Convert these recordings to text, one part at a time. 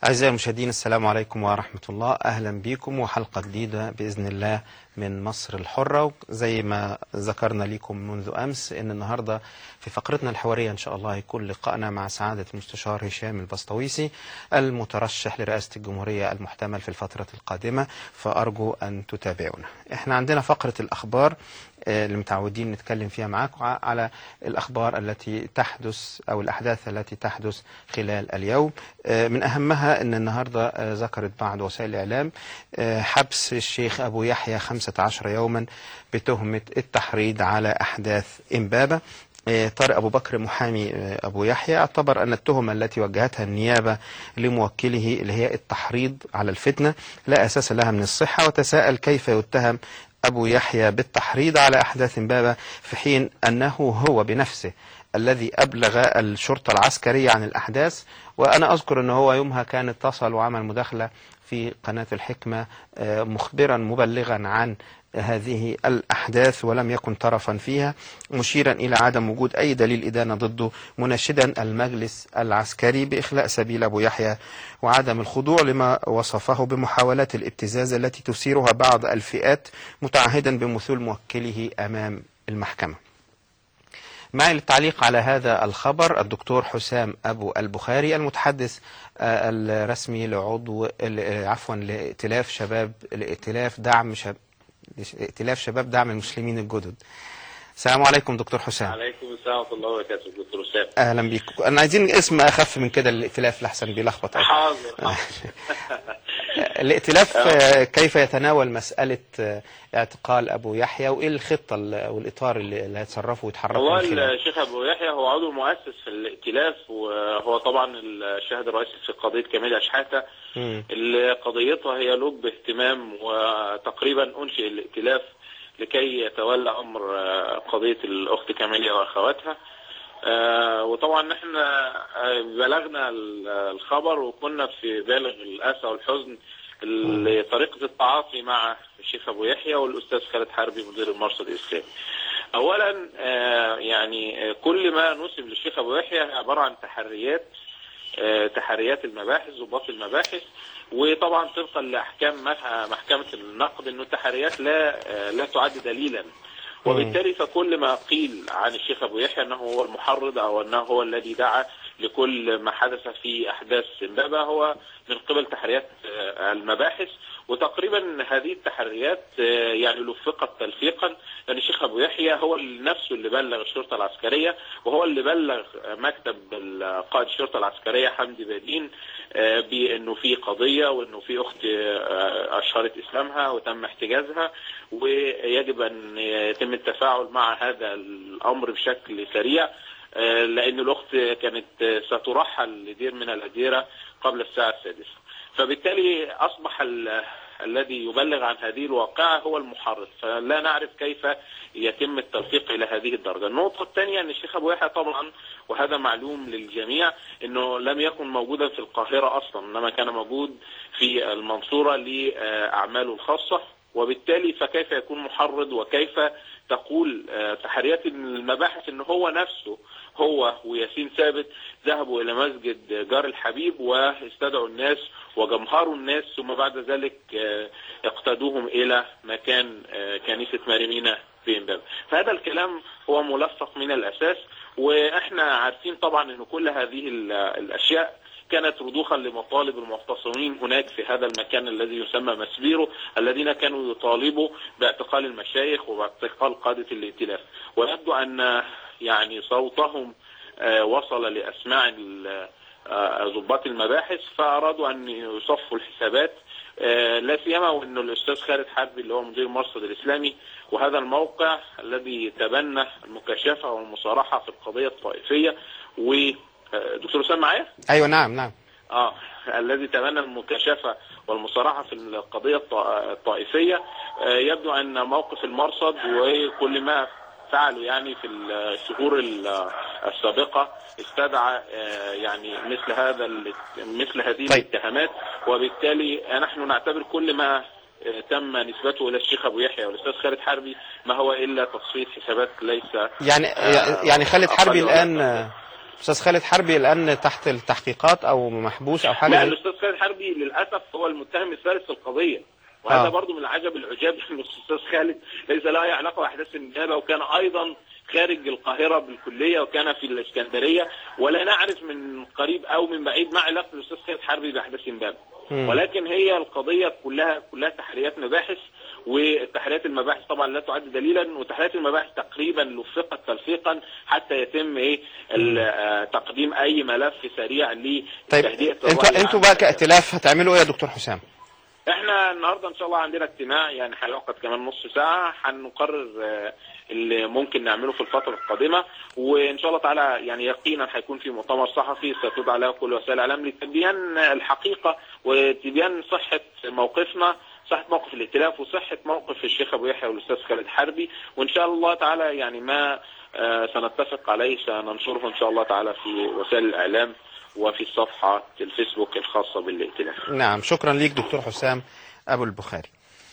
أعزائي المشاهدين، السلام عليكم ورحمة الله. أهلا بكم وحلقة جديدة بإذن الله من مصر الحرة. زي ما ذكرنا لكم منذ أمس إن النهاردة في فقرتنا الحوارية إن شاء الله يكون لقاءنا مع سعادة المستشار هشام البسطويسي المترشح لرئاسة الجمهورية المحتمل في الفترة القادمة، فأرجو أن تتابعونا. إحنا عندنا فقرة الأخبار اللي متعودين نتكلم فيها معاكم على الأخبار التي تحدث أو الأحداث التي تحدث خلال اليوم. من أهمها أن النهاردة ذكرت بعض وسائل الإعلام حبس الشيخ أبو يحيى 15 يوما بتهمة التحريض على أحداث إمبابة. طارق أبو بكر محامي أبو يحيى اعتبر أن التهمة التي وجهتها النيابة لموكله اللي هي التحريض على الفتنة لا أساس لها من الصحة، وتساءل كيف يتهم أبو يحيى بالتحريض على أحداث إمبابة في حين أنه هو بنفسه الذي أبلغ الشرطة العسكرية عن الأحداث. وأنا أذكر أنه هو يومها كان اتصل وعمل مداخلة في قناة الحكمة مخبرا مبلغا عن هذه الأحداث ولم يكن طرفا فيها، مشيرا إلى عدم وجود أي دليل إدانة ضده، مناشدا المجلس العسكري بإخلاء سبيل أبو يحيى وعدم الخضوع لما وصفه بمحاولات الابتزاز التي تثيرها بعض الفئات، متعهدا بمثول موكله أمام المحكمة. معي للتعليق على هذا الخبر الدكتور حسام أبو البخاري المتحدث الرسمي ائتلاف شباب دعم المسلمين الجدد. السلام عليكم دكتور حسام. عليكم السلام ورحمة الله وبركاته دكتور حسام. أهلا بيك. أنا عايزين اسم أخف من كده الائتلاف لحسن بيلخبط. حاضر. الائتلاف كيف يتناول مسألة اعتقال أبو يحيى وإيه الخطة والإطار اللي هيتصرفوا ويتحركوا؟ والله الشيخ أبو يحيى هو عضو مؤسس في الائتلاف، وهو طبعا الشاهد الرئيسي في قضية كمال أشحاتة اللي قضيتها هي لب اهتمام، وتقريبا أنشئ الائتلاف لكي يتولى أمر قضية الأخت كاميليا وأخواتها. وطبعا احنا بلغنا الخبر وكنا في بالغ الأسى والحزن لطريقة التعاطي مع الشيخ أبو يحيى والأستاذ خالد حربي مدير المرصد الإسلامي. أولا يعني كل ما نسب للشيخ أبو يحيى عبارة عن تحريات المباحث، ضباط المباحث، وطبعا طبقا لأحكام محكمة النقد أنه التحريات لا تعد دليلا، وبالتالي فكل ما قيل عن الشيخ أبو يحيى أنه هو المحرض أو أنه هو الذي دعا لكل ما حدث في أحداث إمبابة هو من قبل تحريات المباحث. وتقريبا هذه التحريات يعني لفقت تلفيقا، لأن الشيخ أبو يحيى هو نفسه اللي بلغ الشرطة العسكرية، وهو اللي بلغ مكتب قائد الشرطة العسكرية حمدي بادين بأنه في قضية وأنه في أخت أشهرت إسلامها وتم احتجازها، ويجب أن يتم التفاعل مع هذا الأمر بشكل سريع، لأن الأخت كانت سترحل لدير من الأديرة قبل الساعة 6. فبالتالي أصبح الذي يبلغ عن هذه الواقعة هو المحرض، فلا نعرف كيف يتم التلفيق إلى هذه الدرجة. النقطة الثانية أن الشيخ أبو يحيى طبعا، وهذا معلوم للجميع، أنه لم يكن موجودا في القاهرة أصلا، إنما كان موجود في المنصورة لأعماله الخاصة، وبالتالي فكيف يكون محرض وكيف تقول تحريات المباحث أنه هو نفسه هو وياسين ثابت ذهبوا إلى مسجد جار الحبيب واستدعوا الناس وجمهروا الناس، ثم بعد ذلك اقتادوهم إلى مكان كنيسة ماريمينا في إمبابة. فهذا الكلام هو ملفق من الأساس، وإحنا عارفين طبعا أن كل هذه الأشياء كانت رضوخا لمطالب المعتصمين هناك في هذا المكان الذي يسمى مسبيرو، الذين كانوا يطالبوا باعتقال المشايخ وباعتقال قادة الائتلاف. ويبدو أن يعني صوتهم وصل لأسماع ضباط المباحث، فأرادوا أن يصفوا الحسابات، لا سيما وأن الأستاذ خالد حربي اللي هو مدير المرصد الإسلامي وهذا الموقع الذي تبنى المكاشفة والمصارحة في القضية الطائفية. ودكتور حسام معايا؟ أيوة نعم. الذي تبنى المكاشفة والمصارحة في القضية الطائفية، يبدو أن موقف المرصد وكل ما فعلوا يعني في الشهور السابقة استدعى يعني مثل هذه الاتهامات، وبالتالي نحن نعتبر كل ما تم نسبته إلى الشيخ أبو يحيى والأستاذ خالد حربي ما هو إلا تصفية حسابات، ليس يعني خالد حربي الآن استاذ خالد حربي الان تحت التحقيقات او محبوس او حاجه؟ لا، الاستاذ خالد حربي للاسف هو المتهم الثالث في القضيه، وهذا برضو من العجب العجاب ان الاستاذ خالد ليس له اي علاقه باحداث النيابه، وكان ايضا خارج القاهره بالكليه وكان في الاسكندريه، ولا نعرف من قريب او من بعيد ما علاقه الاستاذ خالد حربي باحداث النيابه. ولكن هي القضيه كلها تحريات مباحث، والتحريات المباحث طبعا لا تعد دليلا، وتحريات المباحث تقريبا لفقت تلفيقا حتى يتم تقديم اي ملف سريع لتهدئه طيب انتوا بقى كائتلاف هتعملوا ايه يا دكتور حسام؟ احنا النهارده ان شاء الله عندنا اجتماع يعني هيعقد كمان نص ساعه، هنقرر اللي ممكن نعمله في الفتره القادمه، وان شاء الله تعالى يعني يقينا هيكون في مؤتمر صحفي ستدعى له كل وسائل الاعلام لتبيان الحقيقه وتبيان صحه موقفنا، صحه موقف الائتلاف وصحه موقف الشيخ ابو يحيى والاستاذ خالد حربي، وان شاء الله تعالى يعني ما سنتفق عليه سننشره ان شاء الله تعالى في وسائل الاعلام وفي صفحة الفيسبوك الخاصة بالائتلاف. نعم، شكرا ليك دكتور حسام أبو البخاري.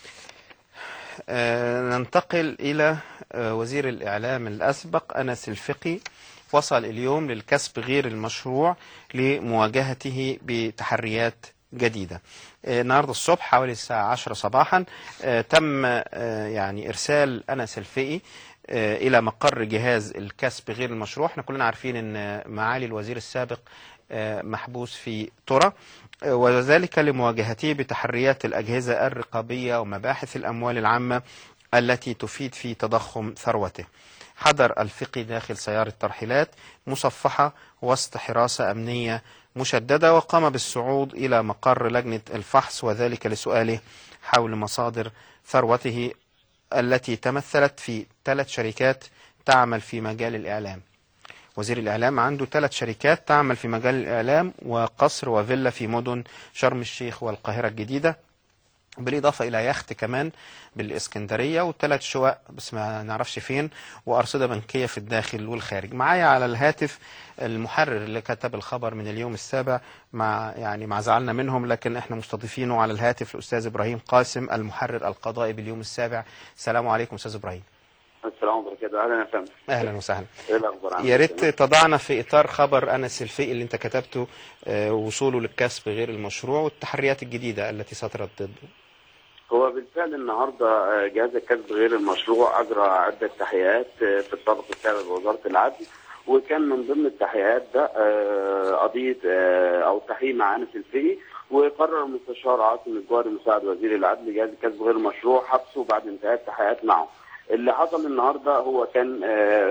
ننتقل إلى وزير الإعلام الأسبق أنس الفقي، وصل اليوم للكسب غير المشروع لمواجهته بتحريات جديدة. النهاردة الصبح حوالي الساعة 10 صباحا تم يعني إرسال أنس الفقي إلى مقر جهاز الكسب غير المشروع. احنا كلنا عارفين أن معالي الوزير السابق محبوس في ترى، وذلك لمواجهته بتحريات الأجهزة الرقابية ومباحث الأموال العامة التي تفيد في تضخم ثروته. حضر الفقي داخل سيارة ترحيلات مصفحة وسط حراسة أمنية مشددة، وقام بالصعود إلى مقر لجنة الفحص، وذلك لسؤاله حول مصادر ثروته التي تمثلت في 3 شركات تعمل في مجال الإعلام. وزير الإعلام عنده 3 شركات تعمل في مجال الإعلام وقصر وفيلا في مدن شرم الشيخ والقاهرة الجديدة، بالإضافة إلى يخت كمان بالإسكندرية و3 شقق بس ما نعرفش فين، وأرصدة بنكية في الداخل والخارج. معايا على الهاتف المحرر اللي كتب الخبر من اليوم السابع، مع زعلنا منهم، لكن احنا مستضيفينه على الهاتف الأستاذ إبراهيم قاسم المحرر القضائي باليوم السابع. السلام عليكم أستاذ إبراهيم. السلام عليكم. اهلا يا فندم. اهلا وسهلا. ايه الاخبار؟ يا ريت تضعنا في اطار خبر انس الفقي اللي انت كتبته، وصوله للكسب غير المشروع والتحريات الجديده التي صدرت ضده. هو بالفعل النهارده جهاز الكسب غير المشروع اجرى عده تحقيقات في الطابق السابع بوزاره العدل، وكان من ضمن التحقيقات ده قضيه او تحقيق مع انس الفقي، وقرر المستشار عاصم الجوهري مساعد وزير العدل جهاز الكسب غير المشروع حبسه بعد انتهاء التحقيقات معه. اللي حصل النهارده هو كان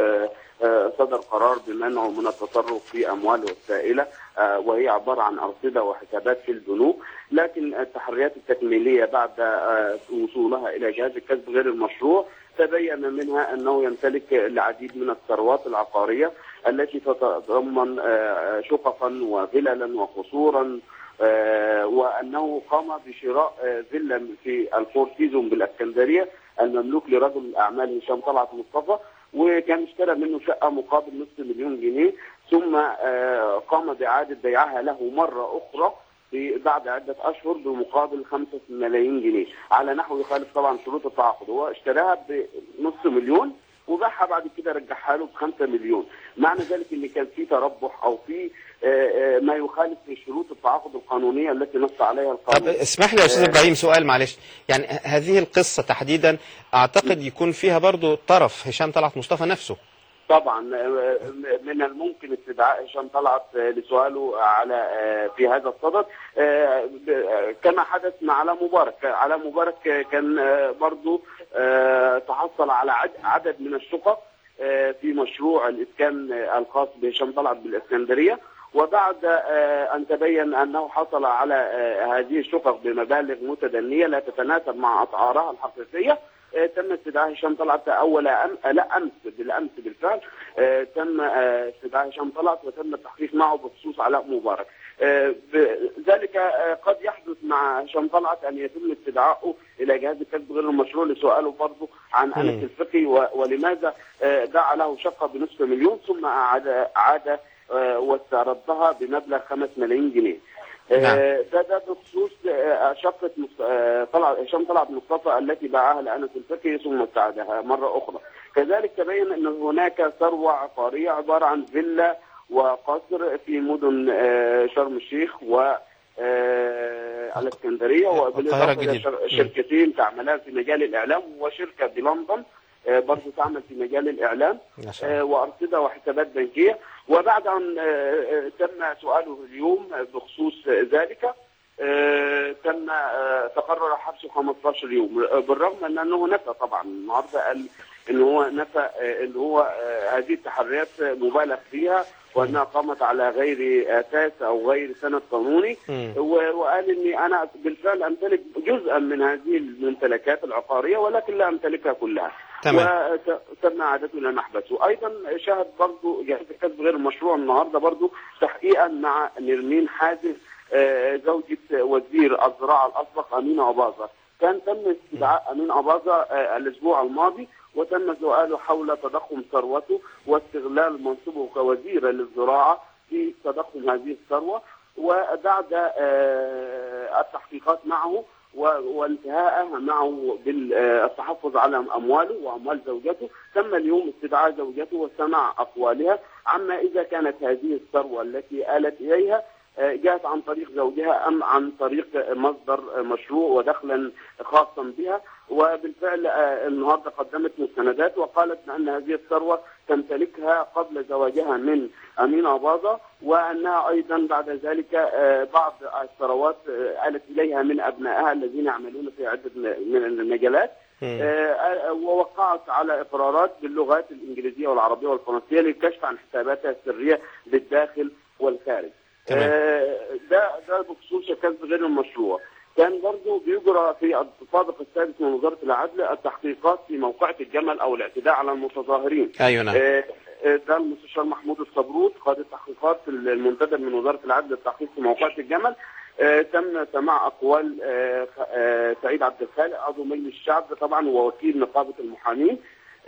صدر قرار بمنعه من التصرف في امواله السائله، وهي عباره عن ارصده وحسابات في البنوك، لكن التحريات التكميليه بعد وصولها الى جهاز الكسب غير المشروع تبين منها انه يمتلك العديد من الثروات العقاريه التي تتضمن شققا وفللا وقصورا، وانه قام بشراء فيلا في الفور سيزون بالاسكندريه المملوك لرجل الاعمال هشام طلعت مصطفى، وكان اشترى منه شقه مقابل نصف مليون جنيه، ثم قام باعاده بيعها له مره اخرى بعد عده اشهر بمقابل 5 ملايين جنيه على نحو يخالف طبعا شروط التعاقد. هو اشتراها بنصف مليون وباعها بعد كده رجعها له ب5 مليون، معنى ذلك ان كان في تربح او في ما يخالف شروط التعاقد القانونيه التي نص عليها القانون. طب اسمح لي يا استاذ ابراهيم سؤال معلش، يعني هذه القصه تحديدا اعتقد يكون فيها برضو طرف هشام طلعت مصطفى نفسه. طبعا من الممكن استدعاء هشام طلعت لسؤاله على في هذا الصدد، كما حدث مع علاء مبارك. علاء مبارك كان برضو تحصل على عدد من الشقق في مشروع الاسكان الخاص بهشام طلعت بالاسكندريه، وبعد ان تبين انه حصل على هذه الشقق بمبالغ متدنيه لا تتناسب مع اسعارها الحقيقيه، تم استدعاء هشام طلعت بالامس بالفعل تم استدعاء هشام طلعت وتم التحقيق معه بخصوص علاء مبارك. ذلك قد يحدث مع هشام طلعت ان يتم استدعائه الى جهاز الكسب غير المشروع لسؤاله برضه عن انس الفقي ولماذا دعا له شقه بنصف مليون ثم عاد واستردها بمبلغ 5 ملايين جنيه. ده بخصوص شقة هشام طلعت مصطفى التي باعها لأنس الفقي ثم استعادها مرة أخرى. كذلك تبين أن هناك ثروة عقارية عبارة عن فيلا وقصر في مدن شرم الشيخ و الاسكندريه، وبالاضافه الى شركتين تعملان في مجال الاعلام، وشركه بلندن برضه تعمل في مجال الاعلام، وارصده وحسابات بنكيه. وبعد ان تم سؤاله اليوم بخصوص ذلك تم تقرر حبسه 15 يوم، بالرغم من انه نفى طبعا النهارده، قال ان هو نفى ان هو هذه التحريات مبالغ فيها وانها قامت على غير اساس او غير سند قانوني، وقال اني انا بالفعل امتلك جزءا من هذه الممتلكات العقاريه ولكن لا امتلكها كلها. وتم اعادته الى محبسه. ايضا شهد برضه جهاز الكسب غير المشروع النهارده برضه تحقيقا مع نرمين حازم زوجة وزير الزراعة الأسبق أمين أباظة. كان تم استدعاء أمين أباظة الأسبوع الماضي، وتم سؤاله حول تضخم ثروته واستغلال منصبه كوزير للزراعة في تضخم هذه الثروة. وبعد التحقيقات معه وانتهاءها معه بالتحفظ على أمواله وأموال زوجته، تم اليوم استدعاء زوجته وسماع أقوالها عما إذا كانت هذه الثروة التي آلت إليها جاءت عن طريق زوجها أم عن طريق مصدر مشروع ودخلا خاصا بها. وبالفعل النهارده قدمت مستندات وقالت بأن هذه الثروة تمتلكها قبل زواجها من أمين أباظة، وأنها أيضا بعد ذلك بعض الثروات آلت إليها من أبنائها الذين يعملون في عدة من المجالات، ووقعت على إقرارات باللغات الإنجليزية والعربية والفرنسية للكشف عن حساباتها السرية بالداخل والخارج. ده بخصوص الكسب غير المشروع. كان برضه بيجرى في الطابق السادس من وزارة العدل التحقيقات في موقعة الجمل أو الاعتداء على المتظاهرين. أيوة نعم. ده المستشار محمود الصبروت قائد التحقيقات المنتدب من وزارة العدل للتحقيق في موقعة الجمل. تم سماع أقوال سعيد عبد الخالق عضو مجلس الشعب طبعا ووكيل نقابة المحامين.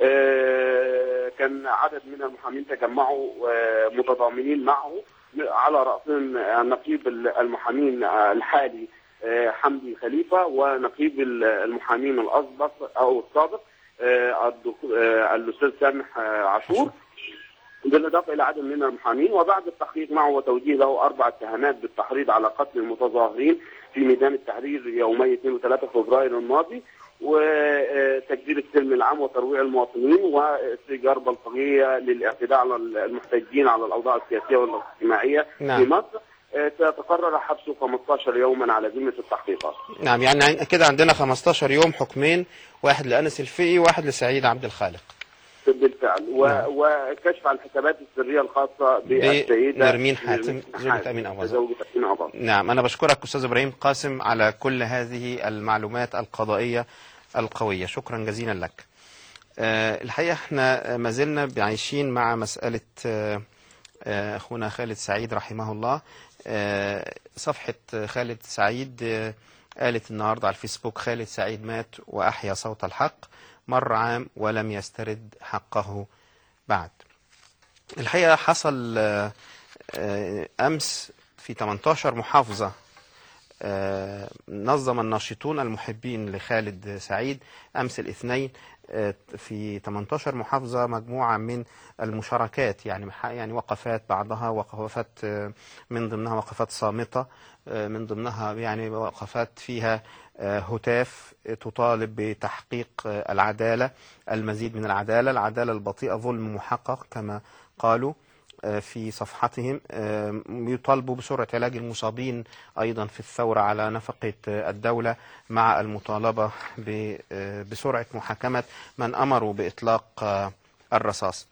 كان عدد من المحامين تجمعوا متضامنين معه، على رأسهم نقيب المحامين الحالي حمدي خليفة، ونقيب المحامين الأسبق أو السابق الأستاذ سامح عاشور، بالإضافة إلى عدد من المحامين. وبعد التحقيق معه وتوجيه له 4 اتهامات بالتحريض على قتل المتظاهرين في ميدان التحرير يومي 2 و3 فبراير الماضي، وتجديد السلم العام وترويع المواطنين، واستئجار بلطجية للاعتداء على المحتجين على الأوضاع السياسية والاجتماعية في مصر. سيتقرر حبسه 15 يوما على ذمة التحقيقات. نعم، يعني كده عندنا 15 يوم، حكمين، واحد لأنس الفقي وواحد لسعيد عبد الخالق. بالفعل. وكشف عن الحسابات السرية الخاصة بالسيدة نرمين حاتم زوجة أمين أباظة. نعم، أنا بشكرك أستاذ إبراهيم قاسم على كل هذه المعلومات القضائية القوية، شكرا جزيلا لك. الحقيقة احنا ما زلنا عايشين مع مسألة أخونا خالد سعيد رحمه الله. صفحة خالد سعيد قالت النهاردة على الفيسبوك: خالد سعيد مات وأحيا صوت الحق، مر عام ولم يسترد حقه بعد. الحقيقة حصل أمس في 18 محافظة نظم الناشطون المحبين لخالد سعيد أمس الاثنين في 18 محافظة مجموعة من المشاركات، يعني وقفات، بعضها وقفات من ضمنها وقفات صامتة، من ضمنها يعني وقفات فيها هتاف تطالب بتحقيق العدالة، المزيد من العدالة البطيئة ظلم محقق كما قالوا في صفحتهم. يطالبوا بسرعة علاج المصابين أيضا في الثورة على نفقة الدولة، مع المطالبة بسرعة محاكمة من أمروا بإطلاق الرصاص.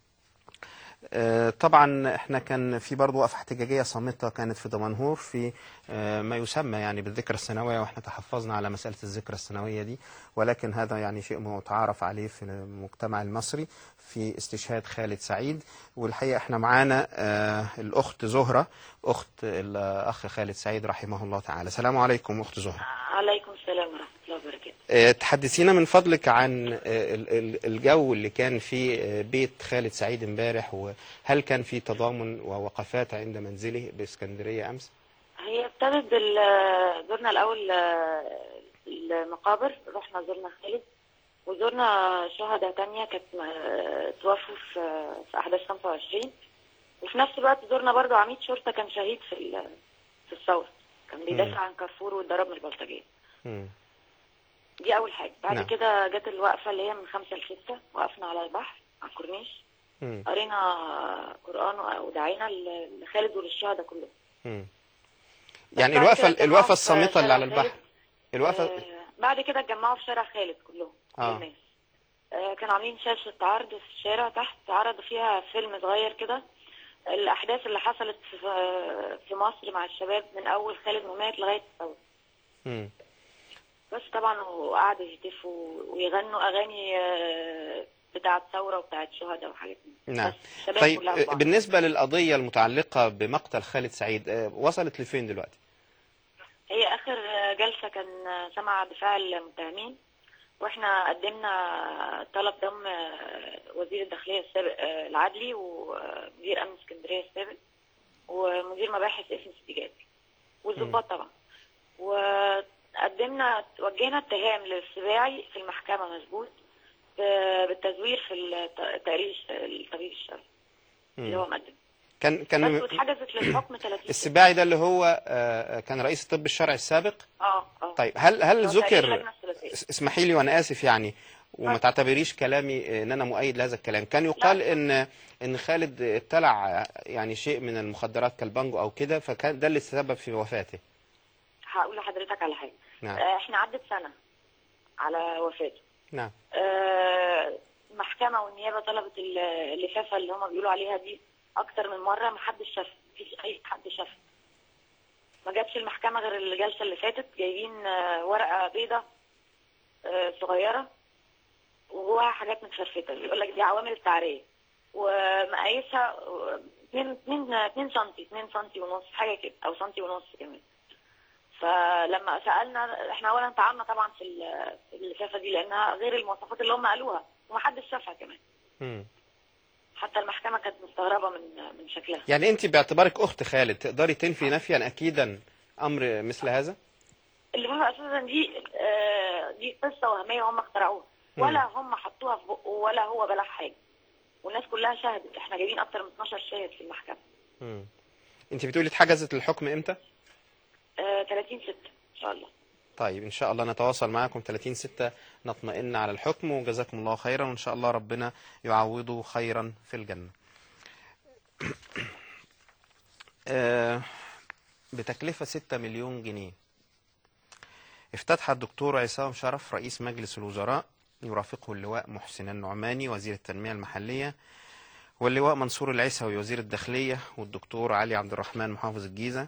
طبعا احنا كان في برضه وقفة احتجاجية صامتة كانت في دمنهور في ما يسمى يعني بالذكرى السنوية، واحنا تحفظنا على مسألة الذكرى السنوية دي، ولكن هذا يعني شيء متعارف عليه في المجتمع المصري في استشهاد خالد سعيد. والحقيقة احنا معانا الأخت زهرة، أخت الأخ خالد سعيد رحمه الله تعالى. السلام عليكم أخت زهرة. عليكم السلام ورحمة الله وبركاته. تحدثينا من فضلك عن الجو اللي كان في بيت خالد سعيد امبارح، وهل كان في تضامن ووقفات عند منزله باسكندرية أمس؟ هي ابتدت زرنا الأول المقابر، رحنا زرنا خالد وزرنا شهداء تانية كانت توفوا في أحداث 25. وفي نفس الوقت زرنا برضو عميد شرطة كان شهيد في الثورة، كان بيدافع عن كارفور واتضرب من البلطجية. دي أول حاجة. بعد كده جت الوقفة اللي هي من 5 ل6، وقفنا على البحر على الكورنيش، قرينا قرآن ودعينا لخالد وللشهداء كلهم. يعني الوقفة الصامتة اللي على البحر، الوقفة بعد كده اتجمعوا في شارع خالد كلهم الناس. كانوا عاملين شاشة عرض في الشارع تحت، عرضوا فيها فيلم صغير كده الأحداث اللي حصلت في مصر مع الشباب من أول خالد ممات لغاية الثورة. بس طبعا وقعدوا يهتفوا ويغنوا أغاني بتاعة الثورة وبتاعة الشهداء وحاجات دي. نعم. طيب بالنسبة للقضية المتعلقة بمقتل خالد سعيد وصلت لفين دلوقتي؟ هي آخر جلسة كان سمع دفاع المتهمين، واحنا قدمنا طلب ضم وزير الداخلية السابق العدلي ومدير أمن اسكندرية السابق ومدير مباحث اسم استجابي والضباط طبعا، وقدمنا وجهنا اتهام للسباعي في المحكمة مظبوط بالتزوير في الطبيب الشرعي اللي هو مقدم. كان بس اتحجزت للحكم 30. السباعي ده اللي هو كان رئيس الطب الشرعي السابق. طيب هل ذكر، اسمحي لي وانا اسف يعني وما تعتبريش كلامي ان انا مؤيد لهذا الكلام، كان يقال ان خالد ابتلع يعني شيء من المخدرات كالبانجو او كده، فكان ده اللي سبب في وفاته. هقول لحضرتك على حاجه. نعم. احنا عدت سنه على وفاته. نعم. المحكمه والنيابه طلبت اللفافه اللي هم بيقولوا عليها دي اكتر من مره، ما حدش شافها، مفيش اي حد شافها. ما جاتش المحكمه غير الجلسه اللي فاتت، جايبين ورقه بيضه صغيره وجواها حاجات متفرفته، بيقول لك دي عوامل التعريه ومقايسها 2 سم ونص حاجه كده، او سنتي ونص كمان. فلما سالنا احنا اولا طعنا طبعا في اللفافه دي لانها غير المواصفات اللي هم قالوها ومحدش شافها كمان. حتى المحكمه كانت مستغربه من شكلها. يعني انت باعتبارك اخت خالد تقدري تنفي نفيا اكيدا امر مثل هذا؟ اللي هو اساسا دي قصه وهميه هم اخترعوها، ولا هم حطوها في بقه ولا هو بلغ حاجه، والناس كلها شهدت. احنا جايبين اكتر من 12 شاهد في المحكمه. انت بتقولي اتحجزت الحكم امتى؟ 30/6 ان شاء الله. طيب ان شاء الله نتواصل معكم 30/6 نطمئن على الحكم، وجزاكم الله خيرا، وان شاء الله ربنا يعوضه خيرا في الجنه. بتكلفه 6 مليون جنيه افتتح الدكتور عصام شرف رئيس مجلس الوزراء، يرافقه اللواء محسن النعماني وزير التنمية المحلية، واللواء منصور العيسوي وزير الداخلية، والدكتور علي عبد الرحمن محافظ الجيزة،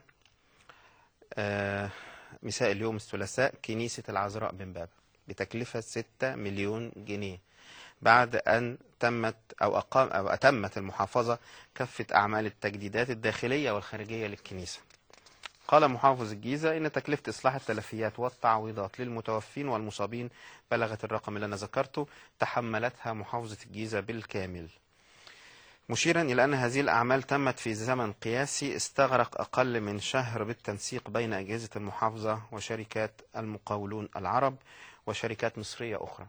مساء اليوم الثلاثاء كنيسة العذراء بن بابا بتكلفة 6 مليون جنيه بعد أن أتمت المحافظة كافة أعمال التجديدات الداخلية والخارجية للكنيسة. قال محافظ الجيزة إن تكلفة إصلاح التلفيات والتعويضات للمتوفين والمصابين بلغت الرقم اللي أنا ذكرته، تحملتها محافظة الجيزة بالكامل، مشيرا إلى أن هذه الأعمال تمت في زمن قياسي استغرق أقل من شهر بالتنسيق بين أجهزة المحافظة وشركات المقاولون العرب وشركات مصرية أخرى.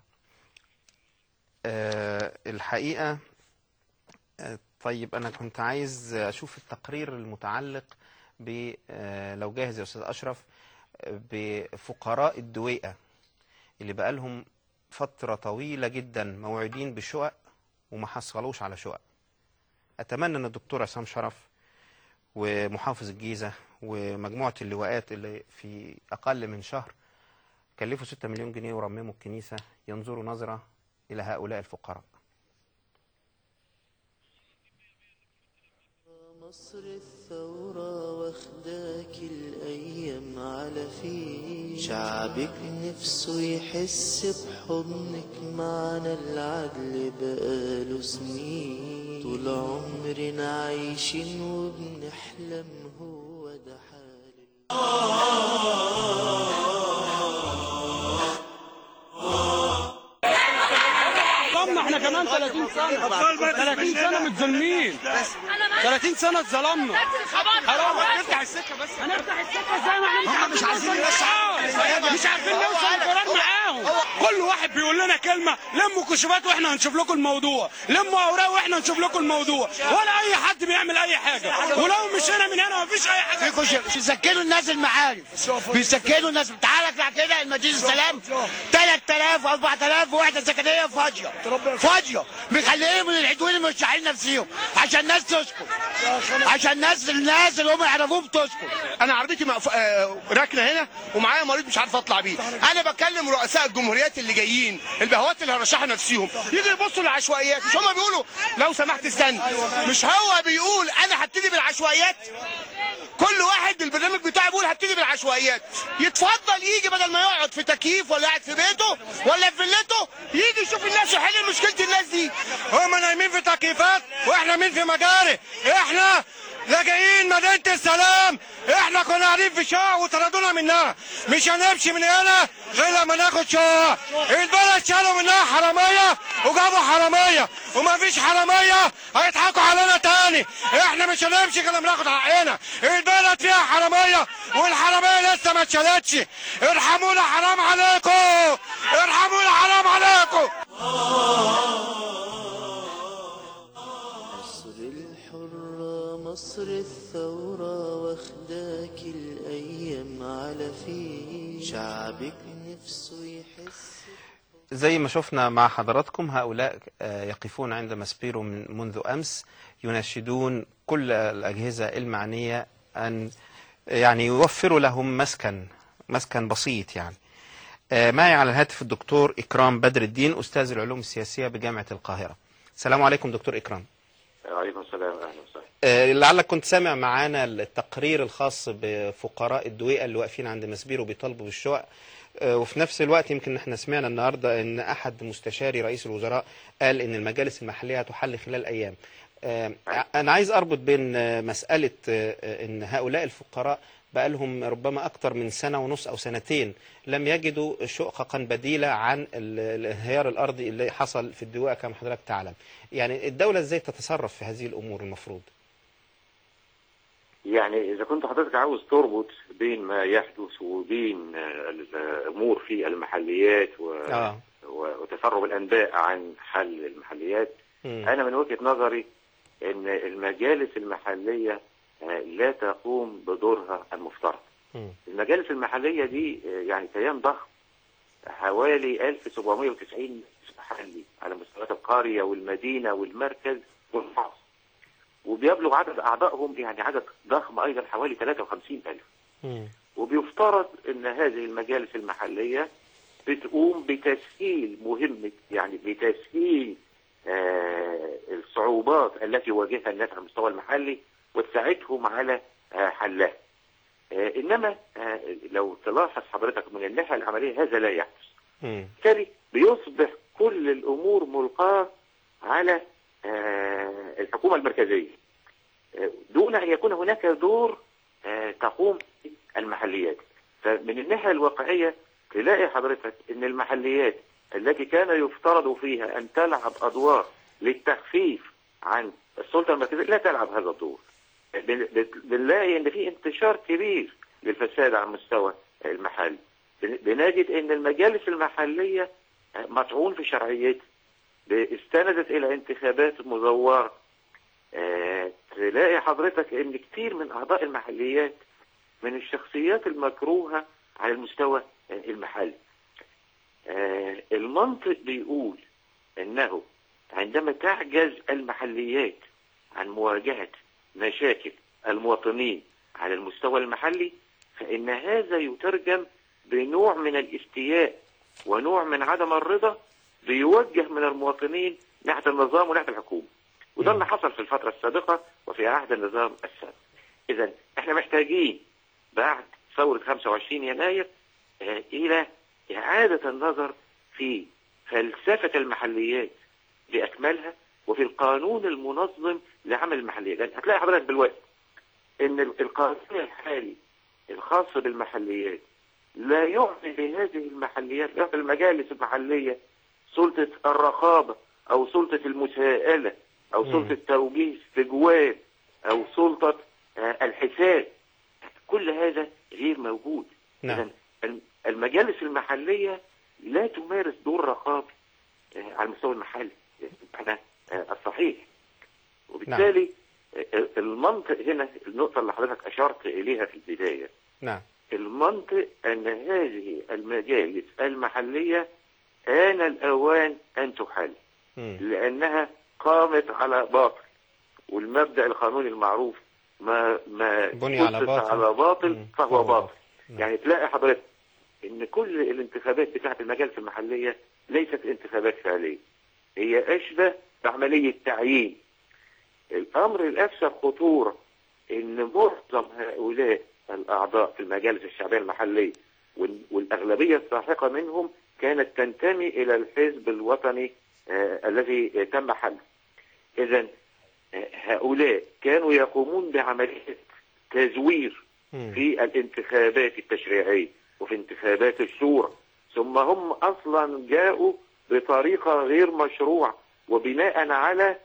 الحقيقة طيب أنا كنت عايز أشوف التقرير المتعلق لو جاهز يا أستاذ أشرف بفقراء الدويقة اللي بقالهم فترة طويلة جدا موعدين بشقق وما حصلوش على شقق. أتمنى أن الدكتور عصام شرف ومحافظ الجيزة ومجموعة اللواءات اللي في أقل من شهر كلفوا 6 مليون جنيه ورمموا الكنيسة ينظروا نظرة إلى هؤلاء الفقراء. مصر الثورة واخداك الأيام على فيه، شعبك نفسه يحس بحضنك، معنا العدل بقاله سنين، طول عمرنا عايشين وبنحلم هو ده حال احنا كمان 30 سنة 30 سنة متظلمين، 30 سنة اتظلمنا. حرام نفتح السكة، بس هنفتح السكة زي ما احنا مش عارفين نوصل لقرار معاهم. كل واحد بيقول لنا كلمه لموا كشوفات واحنا هنشوف لكم الموضوع، لموا اوراق واحنا هنشوف لكم الموضوع، ولا اي حد بيعمل اي حاجه. ولو مشينا من هنا مفيش اي حاجه. بيسكنوا الناس المعارف، بيسكنوا الناس. تعالى اطلع كده المدينه السلام 3000 و4000 وحده سكنيه فاضيه مخليهم العدوان مرشحين نفسيهم عشان الناس تسكت، عشان الناس اللي هم يعرفوهم تسكت. انا عربيتي راكنه هنا ومعايا مريض مش عارف اطلع بيه. انا بكلم رؤساء الجمهوريات اللي جايين، البهوات اللي هرشحوا نفسيهم، يجي يبصوا للعشوائيات. مش هم بيقولوا لو سمحت استنى؟ مش هو بيقول انا هبتدي بالعشوائيات؟ كل واحد البرنامج بتاعه بيقول هبتدي بالعشوائيات. يتفضل يجي بدل ما يقعد في تكييف ولا قاعد في بيته ولا في فيلته، يجي يشوف الناس ويحل مشكله الناس دي. هم نايمين في تكييفات واحنا مين في مجاري. احنا لا جايين مدينه السلام، احنا كنا قاعدين في شقق وطردونا منها. مش هنمشي من هنا غير لما ناخد شقق. البلد شالوا منها حراميه وجابوا حراميه، ومفيش حراميه هيضحكوا علينا تاني. احنا مش هنمشي غير لما ناخد حقنا. البلد فيها حراميه والحراميه لسه ما اتشالتش. ارحمونا حرام عليكم، ارحمونا حرام عليكم. مصر الثورة واخداك الأيام على فيه، شعبك نفسه يحس. زي ما شفنا مع حضراتكم هؤلاء يقفون عند ماسبيرو منذ أمس يناشدون كل الأجهزة المعنية أن يعني يوفروا لهم مسكن بسيط. يعني معي على الهاتف الدكتور إكرام بدر الدين أستاذ العلوم السياسية بجامعة القاهرة. السلام عليكم دكتور إكرام. وعليكم السلام، أهلا وسهلا. لعلك كنت سامع معانا التقرير الخاص بفقراء الدويقة اللي واقفين عند ماسبيرو بيطالبوا بالشقق، وفي نفس الوقت يمكن احنا سمعنا النهارده ان احد مستشاري رئيس الوزراء قال ان المجالس المحلية هتحل خلال ايام. انا عايز اربط بين مسألة ان هؤلاء الفقراء بقى لهم ربما اكثر من سنة ونص او سنتين لم يجدوا شققا بديلة عن الانهيار الارضي اللي حصل في الدويقة كما حضرتك تعلم. يعني الدولة ازاي تتصرف في هذه الامور المفروض؟ يعني إذا كنت حضرتك عاوز تربط بين ما يحدث وبين الأمور في المحليات وتسرب الأنباء عن حل المحليات، أنا من وجهة نظري أن المجالس المحلية لا تقوم بدورها المفترض. المجالس المحلية دي يعني كيان ضخم، حوالي 1790 محلي على مستويات القرية والمدينة والمركز والمحافظة، وبيبلغ عدد أعضائهم يعني عدد ضخم أيضا حوالي 53,000. وبيفترض أن هذه المجالس المحلية بتقوم بتسهيل مهمة، يعني بتسهيل الصعوبات التي يواجهها الناس على المستوى المحلي وتساعدهم على حلها. إنما لو تلاحظ حضرتك من الناحية العملية هذا لا يحدث. بالتالي بيصبح كل الأمور ملقاة على الحكومة المركزية دون أن يكون هناك دور تقوم المحليات. فمن الناحية الواقعية تلاقي حضرتك أن المحليات التي كان يفترض فيها أن تلعب أدوار للتخفيف عن السلطة المركزية لا تلعب هذا الدور. بنلاقي أن في انتشار كبير للفساد على المستوى المحلي. بنجد أن المجالس المحلية مطعون في شرعيتها، استندت إلى انتخابات مزورة. تلاقي حضرتك ان كتير من اعضاء المحليات من الشخصيات المكروهة على المستوى المحلي. المنطق بيقول انه عندما تعجز المحليات عن مواجهة مشاكل المواطنين على المستوى المحلي فإن هذا يترجم بنوع من الاستياء ونوع من عدم الرضا بيوجه من المواطنين ناحية النظام وناحية الحكومة. وده اللي حصل في الفترة السابقة وفي عهد النظام السابق. إذا احنا محتاجين بعد ثورة 25 يناير إلى إعادة النظر في فلسفة المحليات بأكملها وفي القانون المنظم لعمل المحليات. يعني هتلاقي حضرتك دلوقتي إن القانون الحالي الخاص بالمحليات لا يعطي لهذه المحليات، يعطي المجالس المحلية سلطة الرقابة أو سلطة المساءلة أو سلطة توجيه استجواب أو سلطة الحساب. كل هذا غير موجود. نعم. المجالس المحلية لا تمارس دور رقابي على المستوى المحلي احنا الصحيح. وبالتالي المنطق هنا النقطة اللي حضرتك أشرت إليها في البداية. نعم. المنطق أن هذه المجالس المحلية آن الأوان أن تحل، لأنها قامت على باطل، والمبدأ القانوني المعروف ما بني على باطل فهو باطل. يعني تلاقي حضرتك ان كل الانتخابات بتاعت المجالس المحلية ليست انتخابات فعلية، هي اشبه بعملية تعيين. الامر الاكثر خطورة ان معظم هؤلاء الاعضاء في المجالس الشعبية المحلية والاغلبية الساحقة منهم كانت تنتمي الى الحزب الوطني الذي تم حله. اذا هؤلاء كانوا يقومون بعملية تزوير في الانتخابات التشريعية وفي انتخابات الشورى، ثم هم اصلا جاءوا بطريقة غير مشروعة وبناء على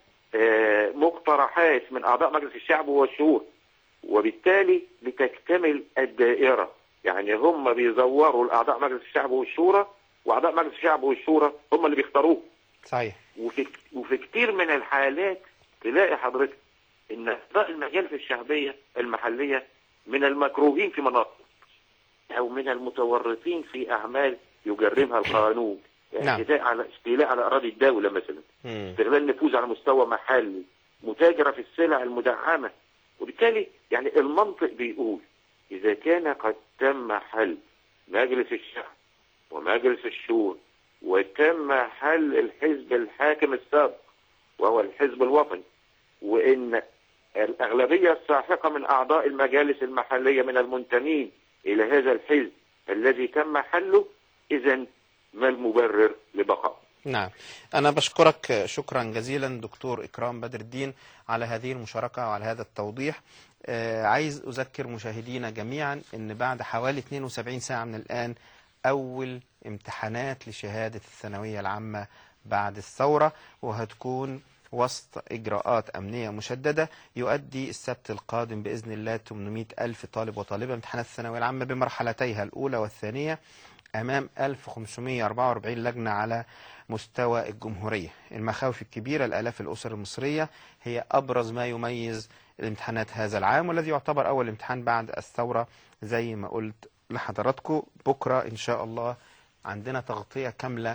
مقترحات من اعضاء مجلس الشعب والشورى، وبالتالي بتكتمل الدائرة. يعني هم بيزوروا الاعضاء مجلس الشعب والشورى، واعضاء مجلس الشعب والشورى هم اللي بيختاروه. صحيح. وفي كتير من الحالات تلاقي حضرتك ان اعضاء المجالس الشعبية المحلية من المكروهين في مناطق او من المتورطين في اعمال يجرمها القانون، يعني استيلاء على اراضي الدولة مثلا، استغلال نفوذ على مستوى محلي، متاجرة في السلع المدعمة. وبالتالي يعني المنطق بيقول اذا كان قد تم حل مجلس الشعب ومجلس الشورى وتم حل الحزب الحاكم السابق وهو الحزب الوطني، وان الاغلبية الساحقة من اعضاء المجالس المحلية من المنتمين الى هذا الحزب الذي تم حله، اذا ما المبرر لبقائه؟ نعم. أنا بشكرك شكرا جزيلا دكتور إكرام بدر الدين على هذه المشاركة وعلى هذا التوضيح. عايز أذكر مشاهدينا جميعا أن بعد حوالي 72 ساعة من الآن أول امتحانات لشهادة الثانوية العامة بعد الثورة، وهتكون وسط إجراءات أمنية مشددة. يؤدي السبت القادم بإذن الله 800 ألف طالب وطالبة امتحانات الثانوية العامة بمرحلتيها الأولى والثانية أمام 1544 لجنة على مستوى الجمهورية. المخاوف الكبيرة لآلاف الأسر المصرية هي أبرز ما يميز الامتحانات هذا العام، والذي يعتبر أول امتحان بعد الثورة. زي ما قلت لحضراتكم بكرة إن شاء الله عندنا تغطية كاملة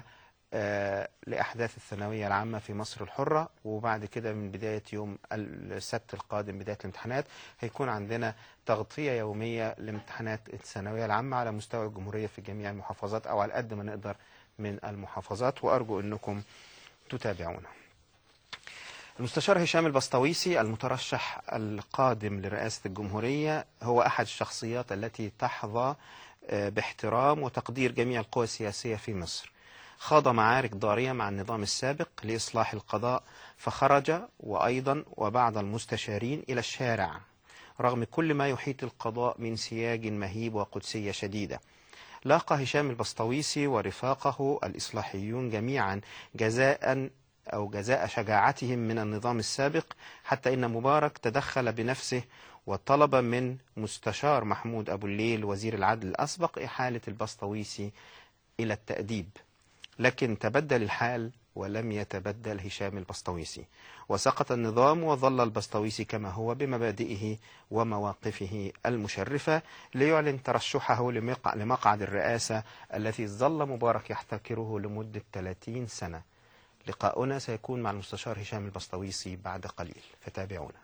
لأحداث الثانوية العامة في مصر الحرة، وبعد كده من بداية يوم السبت القادم بداية الامتحانات هيكون عندنا تغطية يومية لامتحانات الثانوية العامة على مستوى الجمهورية في جميع المحافظات أو على قد ما نقدر من المحافظات، وأرجو أنكم تتابعونا. المستشار هشام البسطويسي المترشح القادم لرئاسة الجمهورية هو أحد الشخصيات التي تحظى باحترام وتقدير جميع القوى السياسية في مصر. خاض معارك ضارية مع النظام السابق لإصلاح القضاء، فخرج وأيضا وبعض المستشارين إلى الشارع رغم كل ما يحيط القضاء من سياج مهيب وقدسية شديدة. لاقى هشام البسطويسي ورفاقه الإصلاحيون جميعا جزاء شجاعتهم من النظام السابق، حتى إن مبارك تدخل بنفسه وطلب من مستشار محمود أبو الليل وزير العدل الأسبق إحالة البسطويسي إلى التأديب، لكن تبدل الحال ولم يتبدل هشام البسطويسي، وسقط النظام وظل البسطويسي كما هو بمبادئه ومواقفه المشرفة ليعلن ترشحه لمقعد الرئاسة الذي ظل مبارك يحتكره لمدة 30 سنة. لقاؤنا سيكون مع المستشار هشام البسطويسي بعد قليل، فتابعونا.